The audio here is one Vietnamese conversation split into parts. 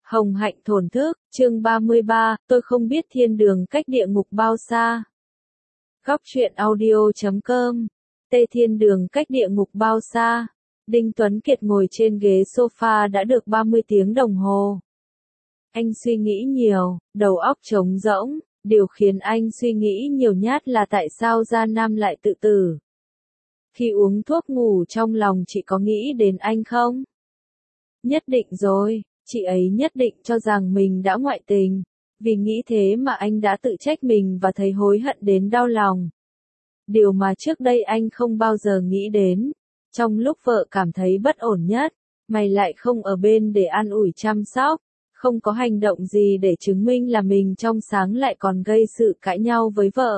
Hồng hạnh thổn thức, chương 33, tôi không biết thiên đường cách địa ngục bao xa. Góc truyện audio.com. Tê thiên đường cách địa ngục bao xa. Đinh Tuấn Kiệt ngồi trên ghế sofa đã được 30 tiếng đồng hồ. Anh suy nghĩ nhiều, đầu óc trống rỗng, điều khiến anh suy nghĩ nhiều nhất là tại sao Gia Nam lại tự tử. Khi uống thuốc ngủ trong lòng chị có nghĩ đến anh không? Nhất định rồi. Chị ấy nhất định cho rằng mình đã ngoại tình, vì nghĩ thế mà anh đã tự trách mình và thấy hối hận đến đau lòng. Điều mà trước đây anh không bao giờ nghĩ đến. Trong lúc vợ cảm thấy bất ổn nhất, mày lại không ở bên để an ủi chăm sóc, không có hành động gì để chứng minh là mình trong sáng lại còn gây sự cãi nhau với vợ.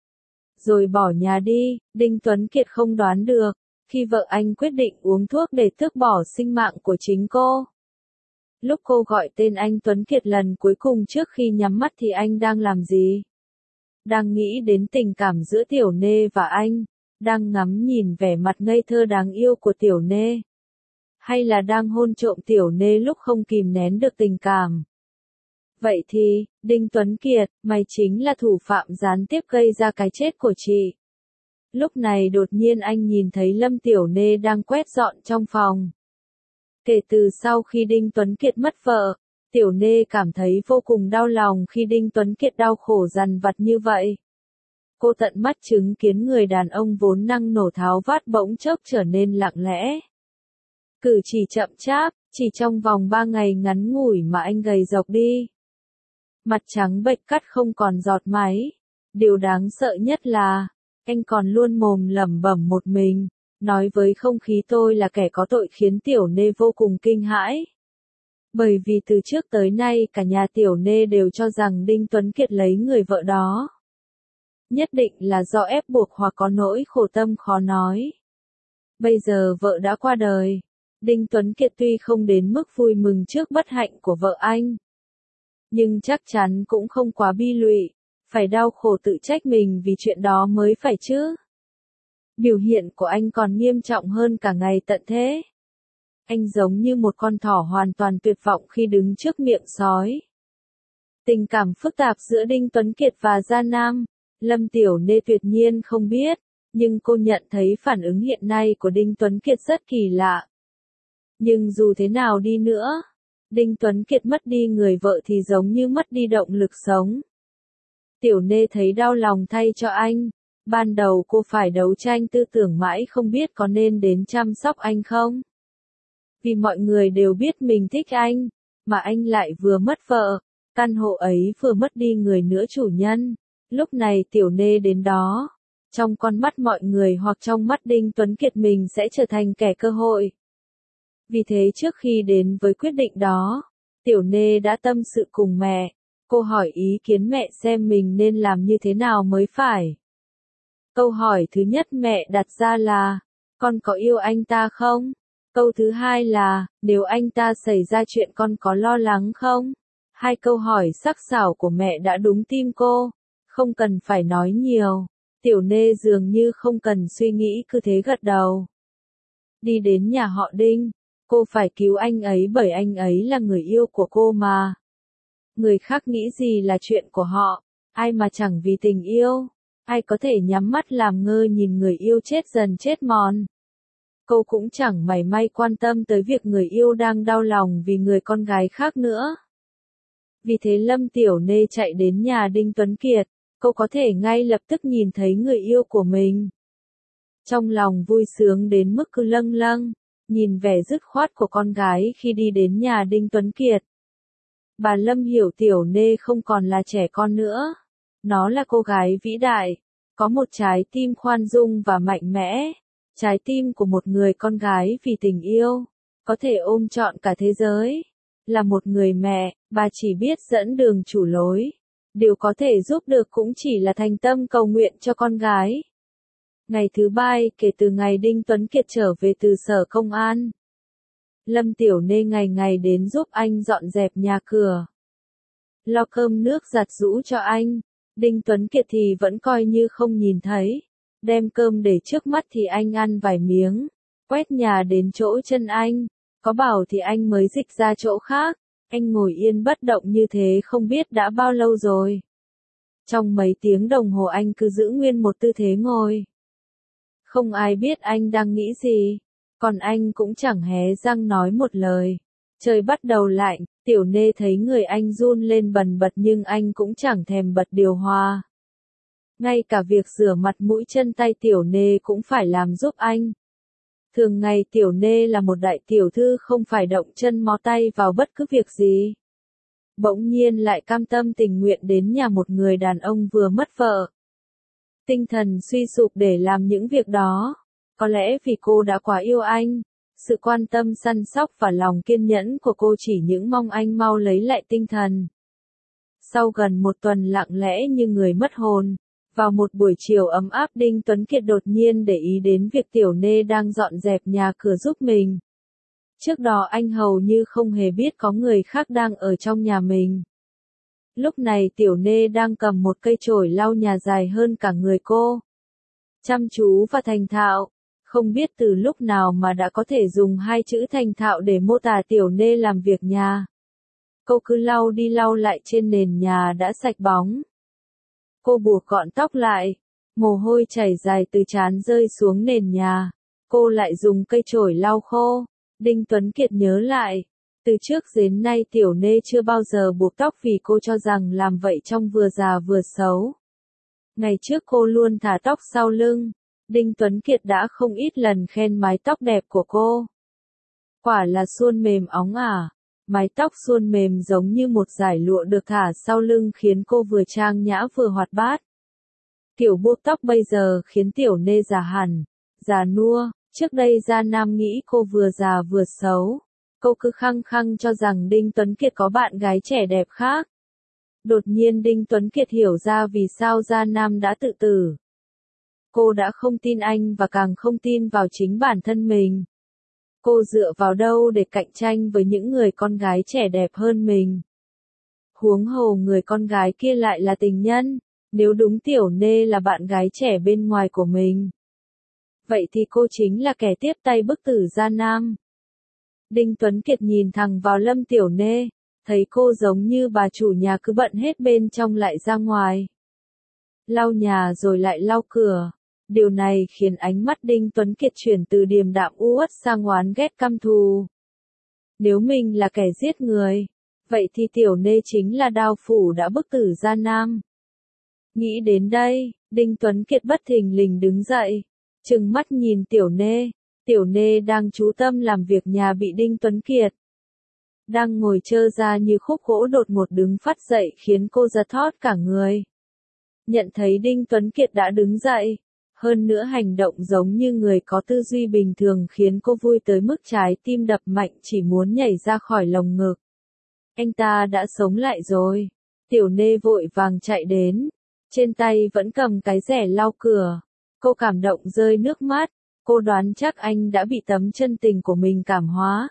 Rồi bỏ nhà đi, Đinh Tuấn Kiệt không đoán được, khi vợ anh quyết định uống thuốc để tước bỏ sinh mạng của chính cô. Lúc cô gọi tên anh Tuấn Kiệt lần cuối cùng trước khi nhắm mắt thì anh đang làm gì? Đang nghĩ đến tình cảm giữa Tiểu Nê và anh, đang ngắm nhìn vẻ mặt ngây thơ đáng yêu của Tiểu Nê. Hay là đang hôn trộm Tiểu Nê lúc không kìm nén được tình cảm? Vậy thì, Đinh Tuấn Kiệt, mày chính là thủ phạm gián tiếp gây ra cái chết của chị. Lúc này đột nhiên anh nhìn thấy Lâm Tiểu Nê đang quét dọn trong phòng. Kể từ sau khi Đinh Tuấn Kiệt mất vợ, Tiểu Nê cảm thấy vô cùng đau lòng khi Đinh Tuấn Kiệt đau khổ dằn vặt như vậy. Cô tận mắt chứng kiến người đàn ông vốn năng nổ tháo vát bỗng chốc trở nên lặng lẽ. Cử chỉ chậm chạp, chỉ trong vòng 3 ngày ngắn ngủi mà anh gầy rộc đi. Mặt trắng bệch cắt không còn giọt máy. Điều đáng sợ nhất là, anh còn luôn mồm lẩm bẩm một mình. Nói với không khí tôi là kẻ có tội khiến Tiểu Nê vô cùng kinh hãi. Bởi vì từ trước tới nay cả nhà Tiểu Nê đều cho rằng Đinh Tuấn Kiệt lấy người vợ đó. Nhất định là do ép buộc hoặc có nỗi khổ tâm khó nói. Bây giờ vợ đã qua đời. Đinh Tuấn Kiệt tuy không đến mức vui mừng trước bất hạnh của vợ anh, nhưng chắc chắn cũng không quá bi lụy, phải đau khổ tự trách mình vì chuyện đó mới phải chứ. Biểu hiện của anh còn nghiêm trọng hơn cả ngày tận thế. Anh giống như một con thỏ hoàn toàn tuyệt vọng khi đứng trước miệng sói. Tình cảm phức tạp giữa Đinh Tuấn Kiệt và Gia Nam, Lâm Tiểu Nê tuyệt nhiên không biết, nhưng cô nhận thấy phản ứng hiện nay của Đinh Tuấn Kiệt rất kỳ lạ. Nhưng dù thế nào đi nữa, Đinh Tuấn Kiệt mất đi người vợ thì giống như mất đi động lực sống. Tiểu Nê thấy đau lòng thay cho anh. Ban đầu cô phải đấu tranh tư tưởng mãi không biết có nên đến chăm sóc anh không. Vì mọi người đều biết mình thích anh, mà anh lại vừa mất vợ, căn hộ ấy vừa mất đi người nữa chủ nhân. Lúc này Tiểu Nê đến đó, trong con mắt mọi người hoặc trong mắt Đinh Tuấn Kiệt mình sẽ trở thành kẻ cơ hội. Vì thế trước khi đến với quyết định đó, Tiểu Nê đã tâm sự cùng mẹ. Cô hỏi ý kiến mẹ xem mình nên làm như thế nào mới phải. Câu hỏi thứ nhất mẹ đặt ra là, con có yêu anh ta không? Câu thứ hai là, nếu anh ta xảy ra chuyện con có lo lắng không? Hai câu hỏi sắc sảo của mẹ đã đúng tim cô, không cần phải nói nhiều. Tiểu Nê dường như không cần suy nghĩ cứ thế gật đầu. Đi đến nhà họ Đinh, cô phải cứu anh ấy bởi anh ấy là người yêu của cô mà. Người khác nghĩ gì là chuyện của họ, ai mà chẳng vì tình yêu. Ai có thể nhắm mắt làm ngơ nhìn người yêu chết dần chết mòn. Cô cũng chẳng mảy may quan tâm tới việc người yêu đang đau lòng vì người con gái khác nữa. Vì thế Lâm Tiểu Nê chạy đến nhà Đinh Tuấn Kiệt, cô có thể ngay lập tức nhìn thấy người yêu của mình. Trong lòng vui sướng đến mức cứ lâng lâng, nhìn vẻ dứt khoát của con gái khi đi đến nhà Đinh Tuấn Kiệt. Bà Lâm hiểu Tiểu Nê không còn là trẻ con nữa. Nó là cô gái vĩ đại, có một trái tim khoan dung và mạnh mẽ, trái tim của một người con gái vì tình yêu, có thể ôm trọn cả thế giới. Là một người mẹ, bà chỉ biết dẫn đường chủ lối. Điều có thể giúp được cũng chỉ là thành tâm cầu nguyện cho con gái. Ngày thứ 3 kể từ ngày Đinh Tuấn Kiệt trở về từ sở công an. Lâm Tiểu Nê ngày ngày đến giúp anh dọn dẹp nhà cửa, lo cơm nước giặt giũ cho anh. Đinh Tuấn Kiệt thì vẫn coi như không nhìn thấy. Đem cơm để trước mắt thì anh ăn vài miếng. Quét nhà đến chỗ chân anh. Có bảo thì anh mới dịch ra chỗ khác. Anh ngồi yên bất động như thế không biết đã bao lâu rồi. Trong mấy tiếng đồng hồ anh cứ giữ nguyên một tư thế ngồi. Không ai biết anh đang nghĩ gì, còn anh cũng chẳng hé răng nói một lời. Trời bắt đầu lạnh, Tiểu Nê thấy người anh run lên bần bật nhưng anh cũng chẳng thèm bật điều hòa. Ngay cả việc rửa mặt mũi chân tay Tiểu Nê cũng phải làm giúp anh. Thường ngày Tiểu Nê là một đại tiểu thư không phải động chân mó tay vào bất cứ việc gì. Bỗng nhiên lại cam tâm tình nguyện đến nhà một người đàn ông vừa mất vợ. Tinh thần suy sụp để làm những việc đó. Có lẽ vì cô đã quá yêu anh. Sự quan tâm săn sóc và lòng kiên nhẫn của cô chỉ những mong anh mau lấy lại tinh thần. Sau gần một tuần lặng lẽ như người mất hồn, vào một buổi chiều ấm áp Đinh Tuấn Kiệt đột nhiên để ý đến việc Tiểu Nê đang dọn dẹp nhà cửa giúp mình. Trước đó anh hầu như không hề biết có người khác đang ở trong nhà mình. Lúc này Tiểu Nê đang cầm một cây chổi lau nhà dài hơn cả người cô. Chăm chú và thành thạo. Không biết từ lúc nào mà đã có thể dùng hai chữ thành thạo để mô tả Tiểu Nê làm việc nhà. Cô cứ lau đi lau lại trên nền nhà đã sạch bóng. Cô buộc gọn tóc lại. Mồ hôi chảy dài từ trán rơi xuống nền nhà. Cô lại dùng cây chổi lau khô. Đinh Tuấn Kiệt nhớ lại. Từ trước đến nay Tiểu Nê chưa bao giờ buộc tóc vì cô cho rằng làm vậy trông vừa già vừa xấu. Ngày trước cô luôn thả tóc sau lưng. Đinh Tuấn Kiệt đã không ít lần khen mái tóc đẹp của cô. Quả là suôn mềm óng ả. Mái tóc suôn mềm giống như một dải lụa được thả sau lưng khiến cô vừa trang nhã vừa hoạt bát. Kiểu buộc tóc bây giờ khiến Tiểu Nê già hẳn, già nua. Trước đây Gia Nam nghĩ cô vừa già vừa xấu. Cô cứ khăng khăng cho rằng Đinh Tuấn Kiệt có bạn gái trẻ đẹp khác. Đột nhiên Đinh Tuấn Kiệt hiểu ra vì sao Gia Nam đã tự tử. Cô đã không tin anh và càng không tin vào chính bản thân mình. Cô dựa vào đâu để cạnh tranh với những người con gái trẻ đẹp hơn mình? Huống hồ người con gái kia lại là tình nhân, nếu đúng Tiểu Nê là bạn gái trẻ bên ngoài của mình. Vậy thì cô chính là kẻ tiếp tay bức tử Gia Nam. Đinh Tuấn Kiệt nhìn thẳng vào Lâm Tiểu Nê, thấy cô giống như bà chủ nhà cứ bận hết bên trong lại ra ngoài. Lau nhà rồi lại lau cửa. Điều này khiến ánh mắt Đinh Tuấn Kiệt chuyển từ điềm đạm u uất sang oán ghét căm thù. Nếu mình là kẻ giết người, vậy thì Tiểu Nê chính là đao phủ đã bức tử Gia Nam. Nghĩ đến đây, Đinh Tuấn Kiệt bất thình lình đứng dậy, trừng mắt nhìn Tiểu Nê. Tiểu Nê đang chú tâm làm việc nhà bị Đinh Tuấn Kiệt đang ngồi trơ ra như khúc gỗ đột ngột đứng phát dậy khiến cô giật thót cả người. Nhận thấy Đinh Tuấn Kiệt đã đứng dậy, hơn nữa hành động giống như người có tư duy bình thường khiến cô vui tới mức trái tim đập mạnh chỉ muốn nhảy ra khỏi lồng ngực. Anh ta đã sống lại rồi. Tiểu Nê vội vàng chạy đến, trên tay vẫn cầm cái rẻ lau cửa. Cô cảm động rơi nước mắt, cô đoán chắc anh đã bị tấm chân tình của mình cảm hóa.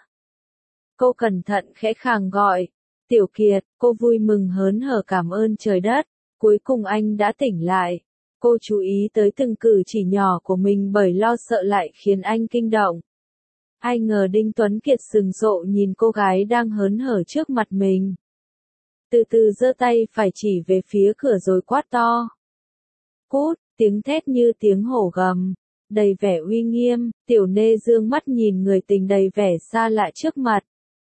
Cô cẩn thận khẽ khàng gọi, Tiểu Kiệt, cô vui mừng hớn hở cảm ơn trời đất, cuối cùng anh đã tỉnh lại. Cô chú ý tới từng cử chỉ nhỏ của mình bởi lo sợ lại khiến anh kinh động. Ai ngờ Đinh Tuấn Kiệt sừng sộ nhìn cô gái đang hớn hở trước mặt mình. Từ từ giơ tay phải chỉ về phía cửa rồi quát to. Cút, tiếng thét như tiếng hổ gầm, đầy vẻ uy nghiêm. Tiểu Nê dương mắt nhìn người tình đầy vẻ xa lạ trước mặt.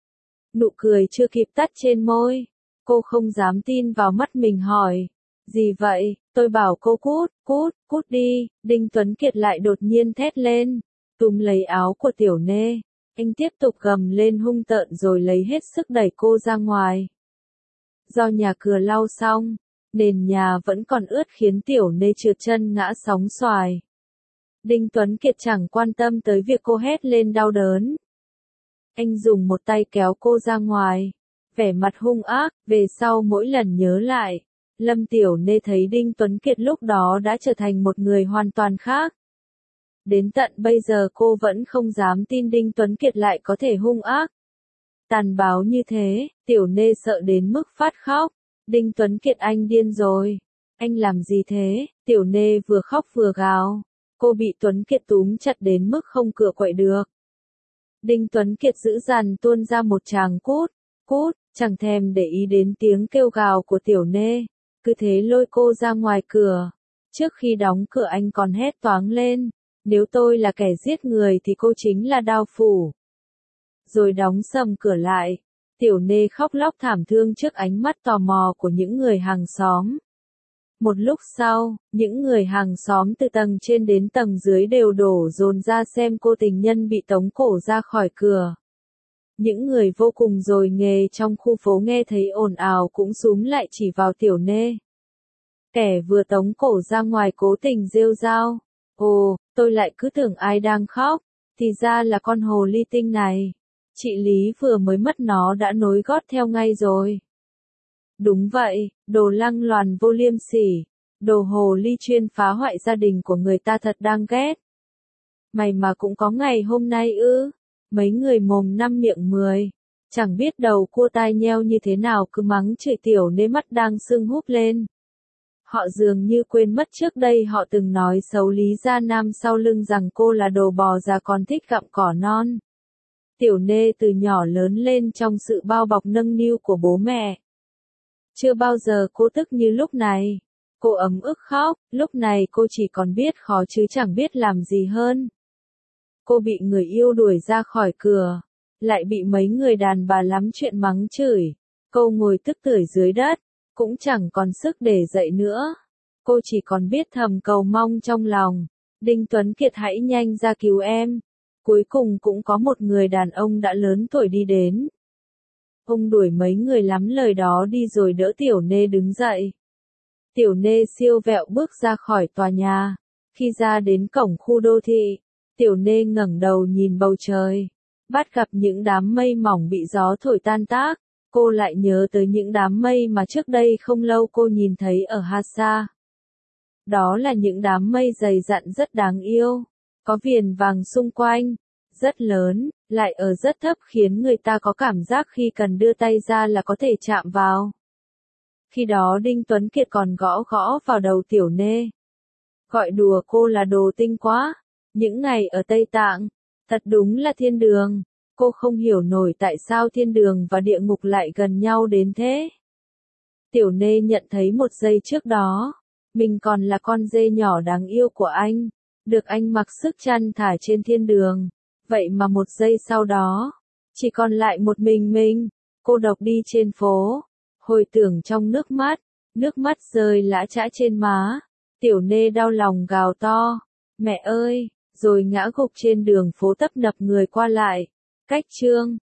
Nụ cười chưa kịp tắt trên môi. Cô không dám tin vào mắt mình hỏi. Gì vậy? Tôi bảo cô cút, cút, cút đi. Đinh Tuấn Kiệt lại đột nhiên thét lên, túm lấy áo của Tiểu Nê. Anh tiếp tục gầm lên hung tợn rồi lấy hết sức đẩy cô ra ngoài. Do nhà cửa lau xong, nền nhà vẫn còn ướt khiến Tiểu Nê trượt chân ngã sóng xoài. Đinh Tuấn Kiệt chẳng quan tâm tới việc cô hét lên đau đớn. Anh dùng một tay kéo cô ra ngoài, vẻ mặt hung ác. Về sau mỗi lần nhớ lại, Lâm Tiểu Nê thấy Đinh Tuấn Kiệt lúc đó đã trở thành một người hoàn toàn khác. Đến tận bây giờ cô vẫn không dám tin Đinh Tuấn Kiệt lại có thể hung ác, tàn bạo như thế. Tiểu Nê sợ đến mức phát khóc. Đinh Tuấn Kiệt, anh điên rồi. Anh làm gì thế? Tiểu Nê vừa khóc vừa gào. Cô bị Tuấn Kiệt túm chặt đến mức không cựa quậy được. Đinh Tuấn Kiệt dữ dằn tuôn ra một tràng cút, cút, chẳng thèm để ý đến tiếng kêu gào của Tiểu Nê, cứ thế lôi cô ra ngoài cửa. Trước khi đóng cửa anh còn hét toáng lên, nếu tôi là kẻ giết người thì cô chính là Đao Phủ. Rồi đóng sầm cửa lại, Tiểu Nê khóc lóc thảm thương trước ánh mắt tò mò của những người hàng xóm. Một lúc sau, những người hàng xóm từ tầng trên đến tầng dưới đều đổ dồn ra xem cô tình nhân bị tống cổ ra khỏi cửa. Những người vô cùng dồi nghề trong khu phố nghe thấy ồn ào cũng xúm lại chỉ vào Tiểu Nê. Kẻ vừa tống cổ ra ngoài cố tình rêu rao. Ồ, tôi lại cứ tưởng ai đang khóc, thì ra là con hồ ly tinh này. Chị Lý vừa mới mất nó đã nối gót theo ngay rồi. Đúng vậy, đồ lăng loàn vô liêm sỉ, đồ hồ ly chuyên phá hoại gia đình của người ta thật đáng ghét. Mày mà cũng có ngày hôm nay ư? Mấy người mồm năm miệng 10, chẳng biết đầu cua tai nheo như thế nào cứ mắng chửi Tiểu Nê mắt đang sưng húp lên. Họ dường như quên mất trước đây họ từng nói xấu Lý Gia Nam sau lưng rằng cô là đồ bò già còn thích gặm cỏ non. Tiểu Nê từ nhỏ lớn lên trong sự bao bọc nâng niu của bố mẹ. Chưa bao giờ cô tức như lúc này. Cô ấm ức khóc, lúc này cô chỉ còn biết khó chứ chẳng biết làm gì hơn. Cô bị người yêu đuổi ra khỏi cửa, lại bị mấy người đàn bà lắm chuyện mắng chửi. Cô ngồi tức tưởi dưới đất, cũng chẳng còn sức để dậy nữa. Cô chỉ còn biết thầm cầu mong trong lòng, Đinh Tuấn Kiệt hãy nhanh ra cứu em. Cuối cùng cũng có một người đàn ông đã lớn tuổi đi đến. Ông đuổi mấy người lắm lời đó đi rồi đỡ Tiểu Nê đứng dậy. Tiểu Nê siêu vẹo bước ra khỏi tòa nhà. Khi ra đến cổng khu đô thị, Tiểu Nê ngẩng đầu nhìn bầu trời, bắt gặp những đám mây mỏng bị gió thổi tan tác. Cô lại nhớ tới những đám mây mà trước đây không lâu cô nhìn thấy ở Hasa. Đó là những đám mây dày dặn rất đáng yêu, có viền vàng xung quanh, rất lớn, lại ở rất thấp khiến người ta có cảm giác khi cần đưa tay ra là có thể chạm vào. Khi đó Đinh Tuấn Kiệt còn gõ gõ vào đầu Tiểu Nê, gọi đùa cô là đồ tinh quá. Những ngày ở Tây Tạng, thật đúng là thiên đường. Cô không hiểu nổi tại sao thiên đường và địa ngục lại gần nhau đến thế. Tiểu Nê nhận thấy một giây trước đó, mình còn là con dê nhỏ đáng yêu của anh, được anh mặc sức chăn thả trên thiên đường. Vậy mà một giây sau đó, chỉ còn lại một mình, cô độc đi trên phố, hồi tưởng trong nước mắt rơi lã chã trên má. Tiểu Nê đau lòng gào to, mẹ ơi, rồi ngã gục trên đường phố tấp nập người qua lại. Cách chương